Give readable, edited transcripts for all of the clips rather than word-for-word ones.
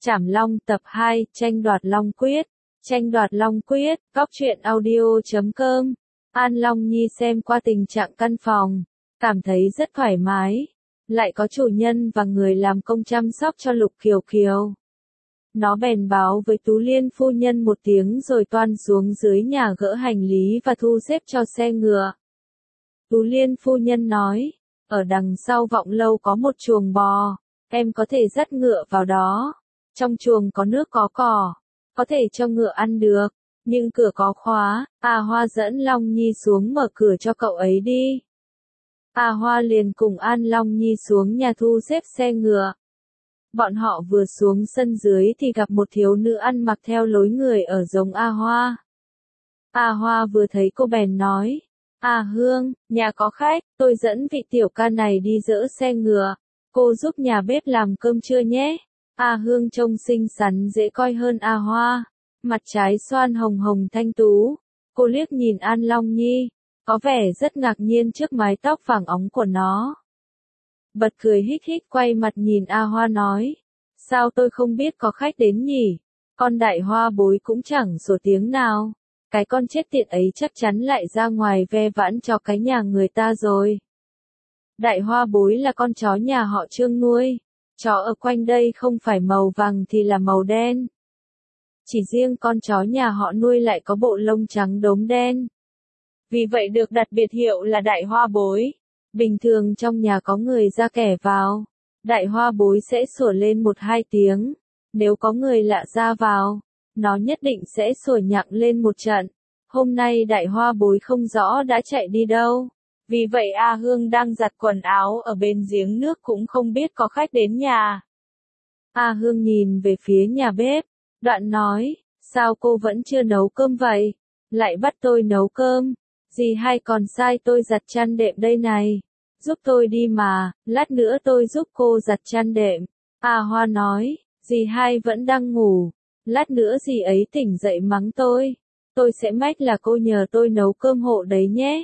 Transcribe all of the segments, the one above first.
Trảm Long tập 2, tranh đoạt Long Quyết. Tranh đoạt Long Quyết, góc truyện audio.com. An Long Nhi xem qua tình trạng căn phòng, cảm thấy rất thoải mái. Lại có chủ nhân và người làm công chăm sóc cho Lục Kiều Kiều. Nó bèn báo với Tú Liên phu nhân một tiếng rồi toan xuống dưới nhà gỡ hành lý và thu xếp cho xe ngựa. Tú Liên phu nhân nói, ở đằng sau Vọng Lâu có một chuồng bò, em có thể dắt ngựa vào đó. Trong chuồng có nước có cỏ, có thể cho ngựa ăn được, nhưng cửa có khóa. A Hoa dẫn Long Nhi xuống mở cửa cho cậu ấy đi. A Hoa liền cùng An Long Nhi xuống nhà thu xếp xe ngựa. Bọn họ vừa xuống sân dưới thì gặp một thiếu nữ ăn mặc theo lối người ở giống A Hoa. A Hoa vừa thấy cô bèn nói, A Hương, nhà có khách, tôi dẫn vị tiểu ca này đi dỡ xe ngựa, cô giúp nhà bếp làm cơm trưa nhé. A Hương trông xinh xắn dễ coi hơn A Hoa, mặt trái xoan hồng hồng thanh tú. Cô liếc nhìn An Long Nhi, có vẻ rất ngạc nhiên trước mái tóc vàng óng của nó. Bật cười hít hít quay mặt nhìn A Hoa nói, sao tôi không biết có khách đến nhỉ, con Đại Hoa bối cũng chẳng sổ tiếng nào, cái con chết tiệt ấy chắc chắn lại ra ngoài ve vãn cho cái nhà người ta rồi. Đại Hoa bối là con chó nhà họ Trương nuôi, chó ở quanh đây không phải màu vàng thì là màu đen. Chỉ riêng con chó nhà họ nuôi lại có bộ lông trắng đốm đen. Vì vậy được đặt biệt hiệu là Đại Hoa bối. Bình thường trong nhà có người ra kẻ vào, Đại Hoa bối sẽ sủa lên 1-2 tiếng. Nếu có người lạ ra vào, nó nhất định sẽ sủa nhặng lên một trận. Hôm nay Đại Hoa bối không rõ đã chạy đi đâu. Vì vậy A Hương đang giặt quần áo ở bên giếng nước cũng không biết có khách đến nhà. A Hương nhìn về phía nhà bếp, đoạn nói, sao cô vẫn chưa nấu cơm vậy? Lại bắt tôi nấu cơm. Dì hai còn sai tôi giặt chăn đệm đây này. Giúp tôi đi mà, lát nữa tôi giúp cô giặt chăn đệm. A Hoa nói, dì hai vẫn đang ngủ. Lát nữa dì ấy tỉnh dậy mắng tôi sẽ mách là cô nhờ tôi nấu cơm hộ đấy nhé.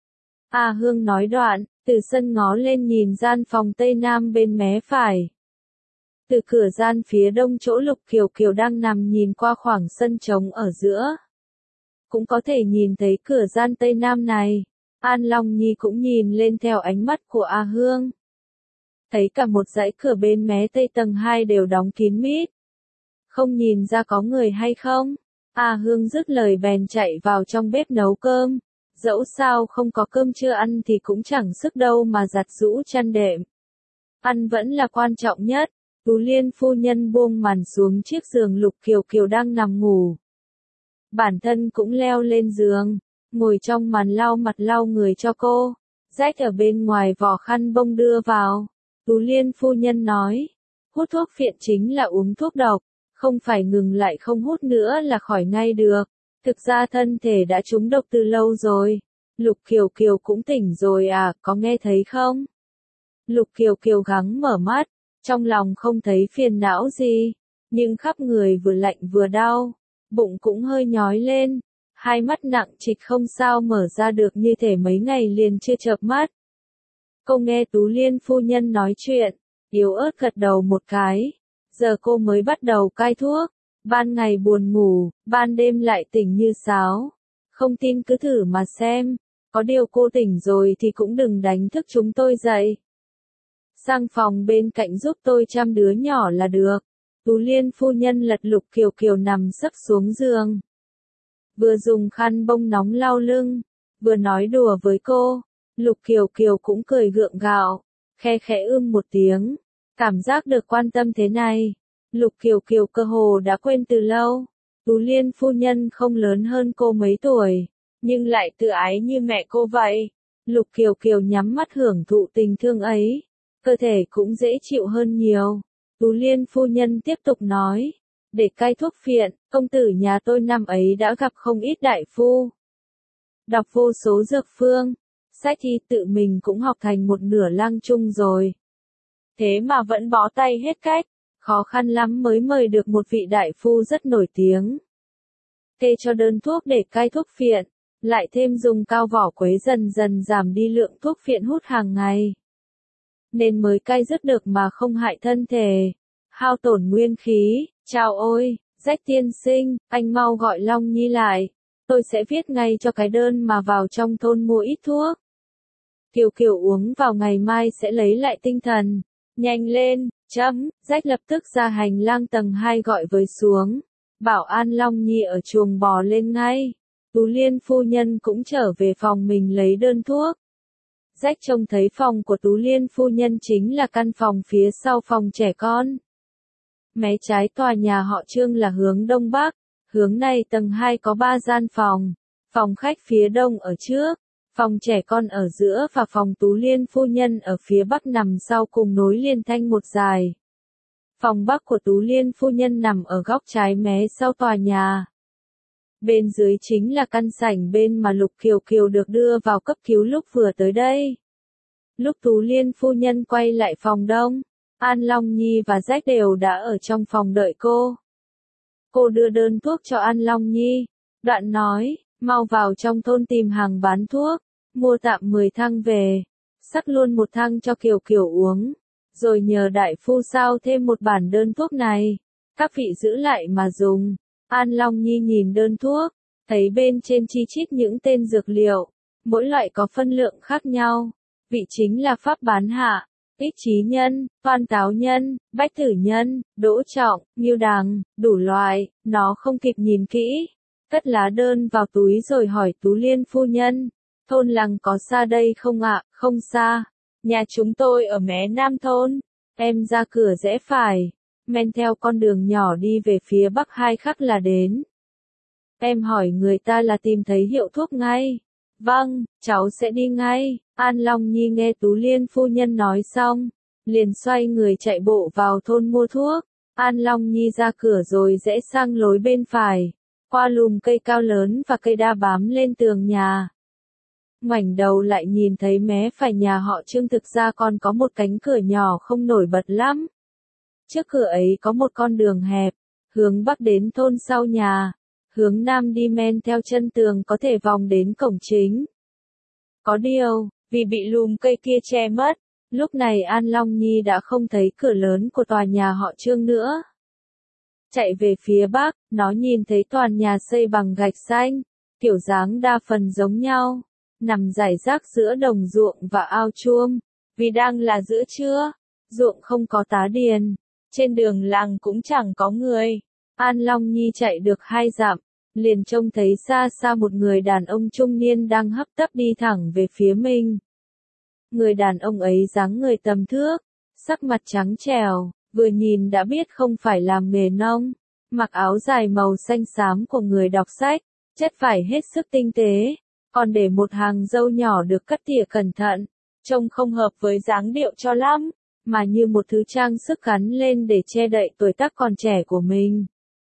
A Hương nói đoạn, từ sân ngó lên nhìn gian phòng Tây Nam bên mé phải. Từ cửa gian phía đông chỗ Lục Kiều Kiều đang nằm nhìn qua khoảng sân trống ở giữa. Cũng có thể nhìn thấy cửa gian Tây Nam này. An Long Nhi cũng nhìn lên theo ánh mắt của A Hương. Thấy cả một dãy cửa bên mé Tây tầng 2 đều đóng kín mít. Không nhìn ra có người hay không? A Hương dứt lời bèn chạy vào trong bếp nấu cơm. Dẫu sao không có cơm chưa ăn thì cũng chẳng sức đâu mà giặt giũ chăn đệm. Ăn vẫn là quan trọng nhất. Tú Liên phu nhân buông màn xuống chiếc giường Lục Kiều Kiều đang nằm ngủ. Bản thân cũng leo lên giường, ngồi trong màn lau mặt lau người cho cô. Rách ở bên ngoài vỏ khăn bông đưa vào. Tú Liên phu nhân nói, hút thuốc phiện chính là uống thuốc độc, không phải ngừng lại không hút nữa là khỏi ngay được. Thực ra thân thể đã trúng độc từ lâu rồi. Lục Kiều Kiều cũng tỉnh rồi à, có nghe thấy không? Lục Kiều Kiều gắng mở mắt, trong lòng không thấy phiền não gì, nhưng khắp người vừa lạnh vừa đau, bụng cũng hơi nhói lên, hai mắt nặng trịch không sao mở ra được như thể mấy ngày liền chưa chợp mắt. Cô nghe Tú Liên phu nhân nói chuyện, yếu ớt gật đầu một cái, giờ cô mới bắt đầu cai thuốc. Ban ngày buồn ngủ, ban đêm lại tỉnh như sáo. Không tin cứ thử mà xem. Có điều cô tỉnh rồi thì cũng đừng đánh thức chúng tôi dậy. Sang phòng bên cạnh giúp tôi chăm đứa nhỏ là được. Tú Liên phu nhân lật Lục Kiều Kiều nằm sấp xuống giường. Vừa dùng khăn bông nóng lau lưng, vừa nói đùa với cô. Lục Kiều Kiều cũng cười gượng gạo, khe khẽ một tiếng. Cảm giác được quan tâm thế này. Lục Kiều Kiều cơ hồ đã quên từ lâu. Tú Liên phu nhân không lớn hơn cô mấy tuổi, nhưng lại tự ái như mẹ cô vậy. Lục Kiều Kiều nhắm mắt hưởng thụ tình thương ấy, cơ thể cũng dễ chịu hơn nhiều. Tú Liên phu nhân tiếp tục nói, để cai thuốc phiện, công tử nhà tôi năm ấy đã gặp không ít đại phu. Đọc vô số dược phương, sách y tự mình cũng học thành một nửa lang chung rồi. Thế mà vẫn bó tay hết cách. Khó khăn lắm mới mời được một vị đại phu rất nổi tiếng. Kê cho đơn thuốc để cai thuốc phiện, lại thêm dùng cao vỏ quế dần dần giảm đi lượng thuốc phiện hút hàng ngày. Nên mới cai dứt được mà không hại thân thể. hao tổn nguyên khí, chao ôi, Rách tiên sinh, anh mau gọi Long Nhi lại, tôi sẽ viết ngay cho cái đơn mà vào trong thôn mua ít thuốc. Kiều Kiều uống vào ngày mai sẽ lấy lại tinh thần, nhanh lên, Rách lập tức ra hành lang tầng 2 gọi với xuống, bảo An Long Nhi ở chuồng bò lên ngay. Tú Liên phu nhân cũng trở về phòng mình lấy đơn thuốc. Rách trông thấy phòng của Tú Liên phu nhân chính là căn phòng phía sau phòng trẻ con. Mé trái tòa nhà họ Trương là hướng đông bắc, hướng này tầng 2 có 3 gian phòng, phòng khách phía đông ở trước, phòng trẻ con ở giữa và phòng Tú Liên phu nhân ở phía bắc nằm sau cùng nối liền thành một dài. Phòng bắc của Tú Liên phu nhân nằm ở góc trái mé sau tòa nhà. Bên dưới chính là căn sảnh bên mà Lục Kiều Kiều được đưa vào cấp cứu lúc vừa tới đây. Lúc Tú Liên phu nhân quay lại phòng đông, An Long Nhi và Rách đều đã ở trong phòng đợi cô. Cô đưa đơn thuốc cho An Long Nhi, đoạn nói, mau vào trong thôn tìm hàng bán thuốc, mua tạm 10 thang về, sắc luôn một thang cho Kiều Kiều uống, rồi nhờ đại phu sao thêm một bản đơn thuốc này, các vị giữ lại mà dùng. An Long Nhi nhìn đơn thuốc, thấy bên trên chi chít những tên dược liệu, mỗi loại có phân lượng khác nhau, vị chính là pháp bán hạ, ích trí nhân, toan táo nhân, bách tử nhân, đỗ trọng, ngưu đằng, đủ loại, nó không kịp nhìn kỹ, cất lá đơn vào túi rồi hỏi Tú Liên phu nhân, thôn làng có xa đây không ạ? Không xa, nhà chúng tôi ở mé nam thôn, em ra cửa rẽ phải, men theo con đường nhỏ đi về phía bắc 2 khắc là đến. Em hỏi người ta là tìm thấy hiệu thuốc ngay. Vâng, cháu sẽ đi ngay. An Long Nhi nghe Tú Liên phu nhân nói xong, liền xoay người chạy bộ vào thôn mua thuốc. An Long Nhi ra cửa rồi rẽ sang lối bên phải, qua lùm cây cao lớn và cây đa bám lên tường nhà. Ngoảnh đầu lại nhìn thấy mé phải nhà họ Trương thực ra còn có một cánh cửa nhỏ không nổi bật lắm. Trước cửa ấy có một con đường hẹp, hướng bắc đến thôn sau nhà, hướng nam đi men theo chân tường có thể vòng đến cổng chính. Có điều, vì bị lùm cây kia che mất, lúc này An Long Nhi đã không thấy cửa lớn của tòa nhà họ Trương nữa. Chạy về phía bắc, nó nhìn thấy toàn nhà xây bằng gạch xanh, kiểu dáng đa phần giống nhau, nằm rải rác giữa đồng ruộng và ao chuông, vì đang là giữa trưa, ruộng không có tá điền. Trên đường làng cũng chẳng có người. An Long Nhi chạy được 2 dặm, liền trông thấy xa xa một người đàn ông trung niên đang hấp tấp đi thẳng về phía mình. Người đàn ông ấy dáng người tầm thước, sắc mặt trắng trẻo, vừa nhìn đã biết không phải làm nghề nông, mặc áo dài màu xanh xám của người đọc sách, chất vải hết sức tinh tế, còn để một hàng râu nhỏ được cắt tỉa cẩn thận, trông không hợp với dáng điệu cho lắm, mà như một thứ trang sức gắn lên để che đậy tuổi tác còn trẻ của mình.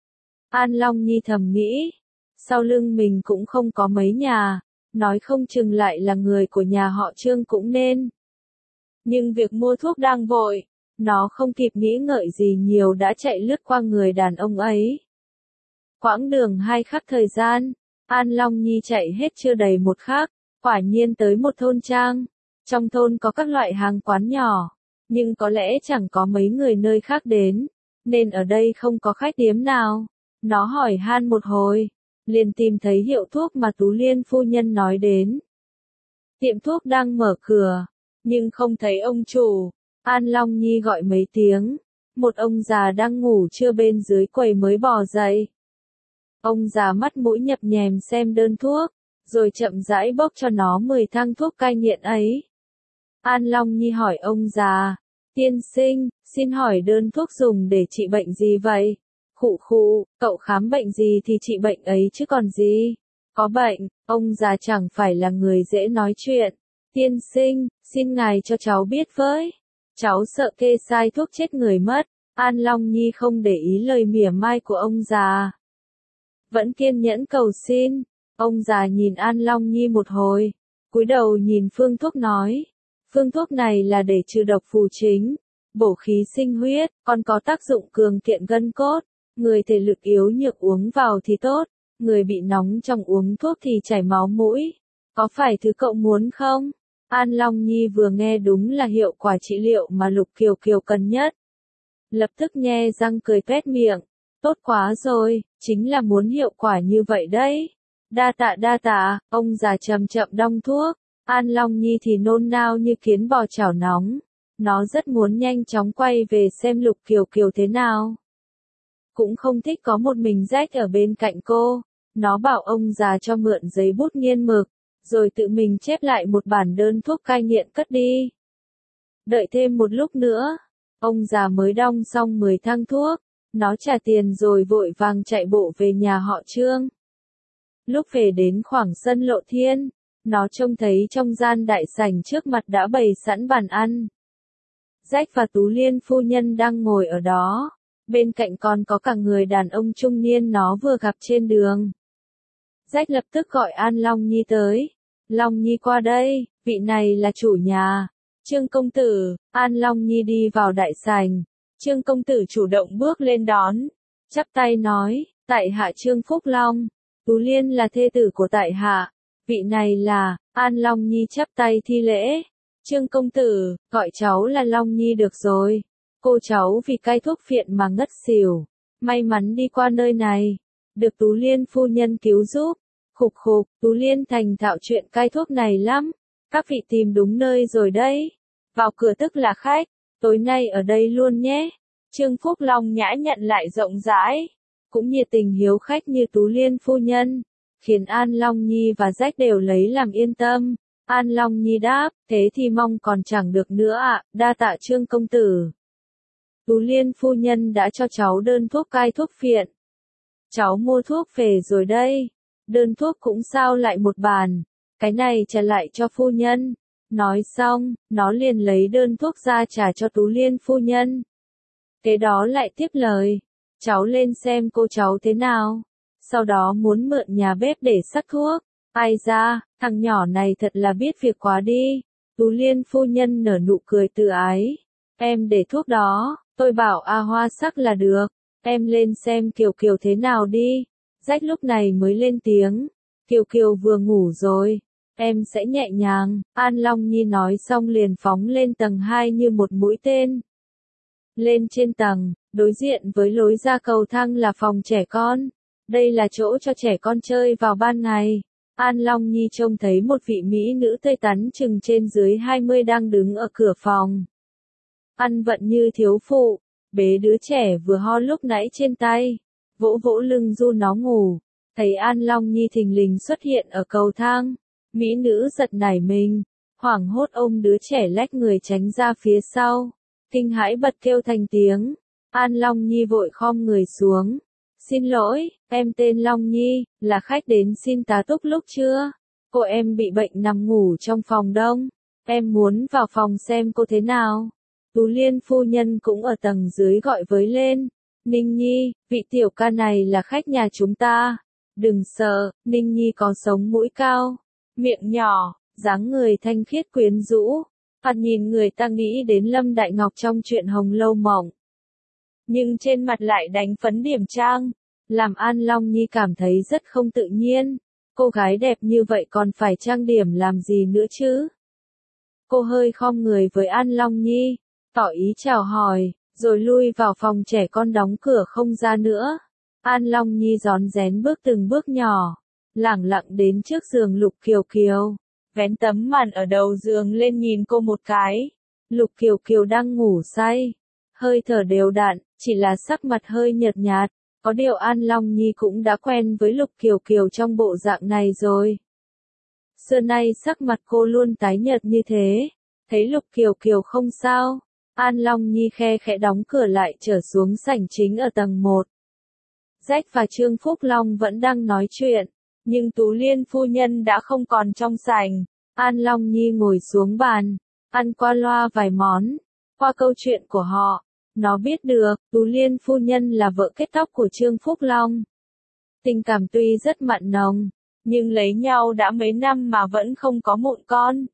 An Long Nhi thầm nghĩ, sau lưng mình cũng không có mấy nhà, nói không chừng lại là người của nhà họ Trương cũng nên. Nhưng việc mua thuốc đang vội, nó không kịp nghĩ ngợi gì nhiều đã chạy lướt qua người đàn ông ấy. Quãng đường 2 khắc thời gian, An Long Nhi chạy hết chưa đầy 1 khắc, quả nhiên tới một thôn trang. Trong thôn có các loại hàng quán nhỏ, nhưng có lẽ chẳng có mấy người nơi khác đến, nên ở đây không có khách điếm nào. Nó hỏi han một hồi, liền tìm thấy hiệu thuốc mà Tú Liên phu nhân nói đến. Tiệm thuốc đang mở cửa, nhưng không thấy ông chủ. An Long Nhi gọi mấy tiếng, một ông già đang ngủ trưa bên dưới quầy mới bò dậy. Ông già mắt mũi nhập nhèm xem đơn thuốc, rồi chậm rãi bốc cho nó 10 thang thuốc cai nghiện ấy. An Long Nhi hỏi ông già, tiên sinh, xin hỏi đơn thuốc dùng để trị bệnh gì vậy? Khụ khụ, cậu khám bệnh gì thì trị bệnh ấy chứ còn gì? Có bệnh, ông già chẳng phải là người dễ nói chuyện. Tiên sinh, xin ngài cho cháu biết với. Cháu sợ kê sai thuốc chết người mất. An Long Nhi không để ý lời mỉa mai của ông già, vẫn kiên nhẫn cầu xin. Ông già nhìn An Long Nhi một hồi, cúi đầu nhìn phương thuốc nói, phương thuốc này là để trừ độc phù chính, bổ khí sinh huyết, còn có tác dụng cường kiện gân cốt, người thể lực yếu nhược uống vào thì tốt, người bị nóng trong uống thuốc thì chảy máu mũi. Có phải thứ cậu muốn không? An Long Nhi vừa nghe đúng là hiệu quả trị liệu mà Lục Kiều Kiều cần nhất. lập tức nhe răng cười tuét miệng. Tốt quá rồi, chính là muốn hiệu quả như vậy đấy. Đa tạ, ông già chậm chậm đong thuốc. An Long Nhi thì nôn nao như kiến bò chảo nóng. Nó rất muốn nhanh chóng quay về xem Lục Kiều Kiều thế nào. Cũng không thích có một mình Jack ở bên cạnh cô. Nó bảo ông già cho mượn giấy bút nghiên mực, rồi tự mình chép lại một bản đơn thuốc cai nghiện cất đi. Đợi thêm một lúc nữa, ông già mới đong xong 10 thang thuốc. Nó trả tiền rồi vội vàng chạy bộ về nhà họ Trương. Lúc về đến khoảng sân Lộ Thiên, nó trông thấy trong gian đại sảnh trước mặt đã bày sẵn bàn ăn. Jack và Tú Liên phu nhân đang ngồi ở đó. Bên cạnh còn có cả người đàn ông trung niên nó vừa gặp trên đường. Jack lập tức gọi An Long Nhi tới. Long Nhi qua đây, vị này là chủ nhà. Trương công tử. An Long Nhi đi vào đại sảnh. Trương công tử chủ động bước lên đón. Chắp tay nói, tại hạ Trương Phúc Long. Tú Liên là thê tử của tại hạ. Vị này là, An Long Nhi chắp tay thi lễ. Trương công tử, gọi cháu là Long Nhi được rồi. Cô cháu vì cai thuốc phiện mà ngất xỉu. May mắn đi qua nơi này. Được Tú Liên phu nhân cứu giúp. Khục khục, Tú Liên thành thạo chuyện cai thuốc này lắm. Các vị tìm đúng nơi rồi đấy. Vào cửa tức là khách. Tối nay ở đây luôn nhé. Trương Phúc Long nhã nhận lại rộng rãi. Cũng nhiệt tình hiếu khách như Tú Liên phu nhân. Khiến An Long Nhi và Jack đều lấy làm yên tâm. An Long Nhi đáp, thế thì mong còn chẳng được nữa ạ, đa tạ Trương công tử. Tú Liên phu nhân đã cho cháu đơn thuốc cai thuốc phiện. Cháu mua thuốc về rồi đây. Đơn thuốc cũng sao lại một bàn. Cái này trả lại cho phu nhân. Nói xong, nó liền lấy đơn thuốc ra trả cho Tú Liên phu nhân. Kế đó lại tiếp lời. Cháu lên xem cô cháu thế nào. Sau đó muốn mượn nhà bếp để sắc thuốc. Ai ra, thằng nhỏ này thật là biết việc quá đi. Tú Liên phu nhân nở nụ cười từ ái. Em để thuốc đó, tôi bảo A Hoa sắc là được. Em lên xem Kiều Kiều thế nào đi. Jack lúc này mới lên tiếng. Kiều Kiều vừa ngủ rồi. Em sẽ nhẹ nhàng. An Long Nhi nói xong liền phóng lên tầng 2 như một mũi tên. Lên trên tầng, đối diện với lối ra cầu thang là phòng trẻ con. Đây là chỗ cho trẻ con chơi vào ban ngày. An Long Nhi trông thấy một vị mỹ nữ tươi tắn chừng trên dưới 20 đang đứng ở cửa phòng. Ăn vận như thiếu phụ, bế đứa trẻ vừa ho lúc nãy trên tay, vỗ vỗ lưng du nó ngủ. Thấy An Long Nhi thình lình xuất hiện ở cầu thang, mỹ nữ giật nảy mình, hoảng hốt ôm đứa trẻ lách người tránh ra phía sau, kinh hãi bật kêu thành tiếng. An Long Nhi vội khom người xuống. Xin lỗi, em tên Long Nhi, là khách đến xin tá túc lúc trưa. Cô em bị bệnh nằm ngủ trong phòng đông. Em muốn vào phòng xem cô thế nào. Tú Liên phu nhân cũng ở tầng dưới gọi với lên. Ninh Nhi, vị tiểu ca này là khách nhà chúng ta. Đừng sợ, Ninh Nhi có sống mũi cao, miệng nhỏ, dáng người thanh khiết quyến rũ. Thoạt nhìn người ta nghĩ đến Lâm Đại Ngọc trong chuyện Hồng Lâu Mộng. Nhưng trên mặt lại đánh phấn điểm trang, làm An Long Nhi cảm thấy rất không tự nhiên. Cô gái đẹp như vậy còn phải trang điểm làm gì nữa chứ? Cô hơi khom người với An Long Nhi, tỏ ý chào hỏi, rồi lui vào phòng trẻ con đóng cửa không ra nữa. An Long Nhi rón rén bước từng bước nhỏ, lẳng lặng đến trước giường Lục Kiều Kiều, vén tấm màn ở đầu giường lên nhìn cô một cái. Lục Kiều Kiều đang ngủ say, hơi thở đều đặn, chỉ là sắc mặt hơi nhợt nhạt. Có điều An Long Nhi cũng đã quen với Lục Kiều Kiều trong bộ dạng này rồi. Xưa nay sắc mặt cô luôn tái nhợt như thế. Thấy Lục Kiều Kiều không sao, An Long Nhi khe khẽ đóng cửa lại trở xuống sảnh chính ở tầng 1. Jack và Trương Phúc Long vẫn đang nói chuyện, nhưng Tú Liên phu nhân đã không còn trong sảnh. An Long Nhi ngồi xuống bàn, ăn qua loa vài món. Qua câu chuyện của họ, nó biết được, Tú Liên phu nhân là vợ kết tóc của Trương Phúc Long. Tình cảm tuy rất mặn nồng, nhưng lấy nhau đã mấy năm mà vẫn không có mụn con.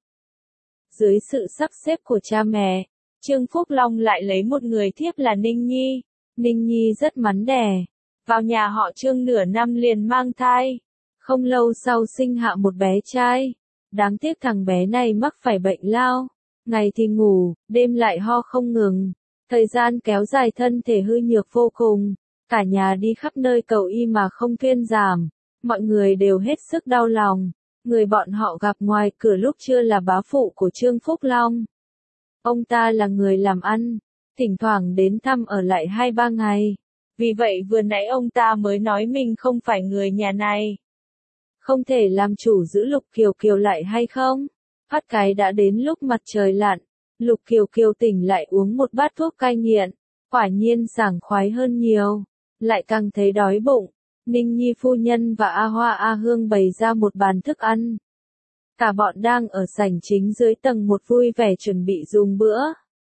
Dưới sự sắp xếp của cha mẹ, Trương Phúc Long lại lấy một người thiếp là Ninh Nhi. Ninh Nhi rất mắn đẻ, vào nhà họ Trương nửa năm liền mang thai. Không lâu sau sinh hạ một bé trai. Đáng tiếc thằng bé này mắc phải bệnh lao. Ngày thì ngủ, đêm lại ho không ngừng. Thời gian kéo dài thân thể hư nhược vô cùng, cả nhà đi khắp nơi cầu y mà không thuyên giảm, mọi người đều hết sức đau lòng. Người bọn họ gặp ngoài cửa lúc trưa là bá phụ của Trương Phúc Long. Ông ta là người làm ăn, thỉnh thoảng đến thăm ở lại 2-3 ngày. Vì vậy vừa nãy ông ta mới nói mình không phải người nhà này. Không thể làm chủ giữ Lục Kiều Kiều lại hay không? Phát cái đã đến lúc mặt trời lặn, Lục Kiều Kiều tỉnh lại uống một bát thuốc cai nghiện, quả nhiên sảng khoái hơn nhiều, lại càng thấy đói bụng. Ninh Nhi phu nhân và A Hoa A Hương bày ra một bàn thức ăn. Cả bọn đang ở sảnh chính dưới tầng một vui vẻ chuẩn bị dùng bữa.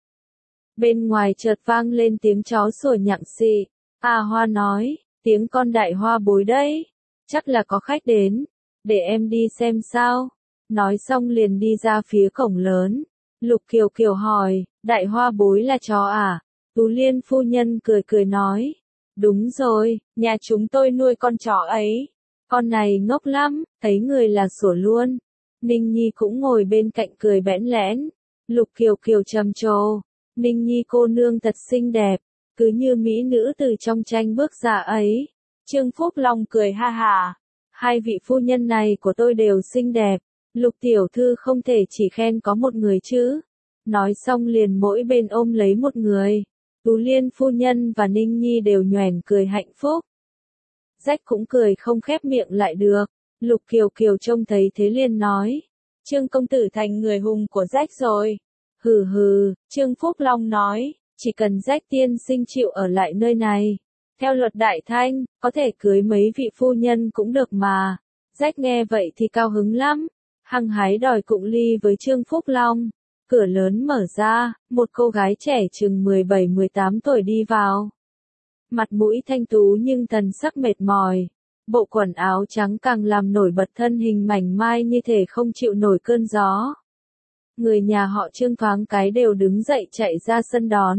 Bên ngoài chợt vang lên tiếng chó sủa nhặng xị. A Hoa nói, tiếng con đại hoa bối đấy, chắc là có khách đến, để em đi xem sao. Nói xong liền đi ra phía cổng lớn. Lục Kiều Kiều hỏi, đại hoa bối là chó à? Tú Liên phu nhân cười cười nói, đúng rồi, nhà chúng tôi nuôi con chó ấy. Con này ngốc lắm, thấy người là sủa luôn. Ninh Nhi cũng ngồi bên cạnh cười bẽn lẽn. Lục Kiều Kiều trầm trồ, Ninh Nhi cô nương thật xinh đẹp, cứ như mỹ nữ từ trong tranh bước ra ấy. Trương Phúc Long cười ha hà, hai vị phu nhân này của tôi đều xinh đẹp. Lục tiểu thư không thể chỉ khen có một người chứ. Nói xong liền mỗi bên ôm lấy một người. Tú Liên phu nhân và Ninh Nhi đều nhoẻn cười hạnh phúc. Rách cũng cười không khép miệng lại được. Lục Kiều Kiều trông thấy thế liền nói, Trương công tử thành người hùng của Rách rồi. Hừ hừ, Trương Phúc Long nói, chỉ cần Rách tiên sinh chịu ở lại nơi này. Theo luật đại thanh, có thể cưới mấy vị phu nhân cũng được mà. Rách nghe vậy thì cao hứng lắm, hăng hái đòi cụng ly với Trương Phúc Long. Cửa lớn mở ra, một cô gái trẻ chừng 17-18 tuổi đi vào. Mặt mũi thanh tú nhưng thần sắc mệt mỏi. Bộ quần áo trắng càng làm nổi bật thân hình mảnh mai như thể không chịu nổi cơn gió. Người nhà họ Trương thoáng cái đều đứng dậy chạy ra sân đón.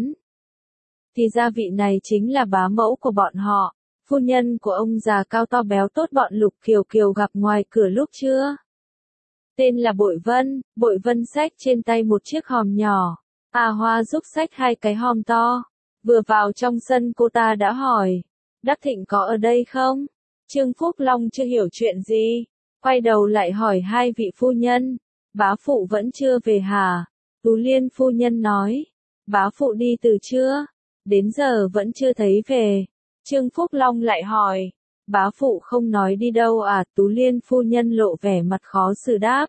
Thì ra vị này chính là bá mẫu của bọn họ, phu nhân của ông già cao to béo tốt bọn Lục Kiều Kiều gặp ngoài cửa lúc trưa. Tên là Bội Vân xách trên tay một chiếc hòm nhỏ. A Hoa giúp xách hai cái hòm to. Vừa vào trong sân cô ta đã hỏi, Đắc Thịnh có ở đây không? Trương Phúc Long chưa hiểu chuyện gì, quay đầu lại hỏi hai vị phu nhân, bá phụ vẫn chưa về hả? Tú Liên phu nhân nói, bá phụ đi từ trưa, đến giờ vẫn chưa thấy về. Trương Phúc Long lại hỏi, bá phụ không nói đi đâu à? Tú Liên phu nhân lộ vẻ mặt khó xử đáp,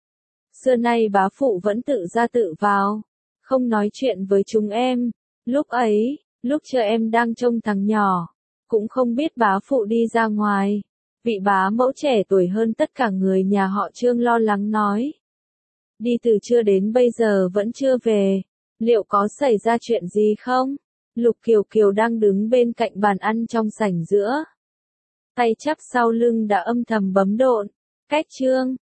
xưa nay bá phụ vẫn tự ra tự vào, không nói chuyện với chúng em. Lúc ấy, lúc chờ em đang trông thằng nhỏ, cũng không biết bá phụ đi ra ngoài. Vị bá mẫu trẻ tuổi hơn tất cả người nhà họ Trương lo lắng nói, đi từ trưa đến bây giờ vẫn chưa về, liệu có xảy ra chuyện gì không? Lục Kiều Kiều đang đứng bên cạnh bàn ăn trong sảnh giữa, tay chắp sau lưng đã âm thầm bấm độn. Cách Trương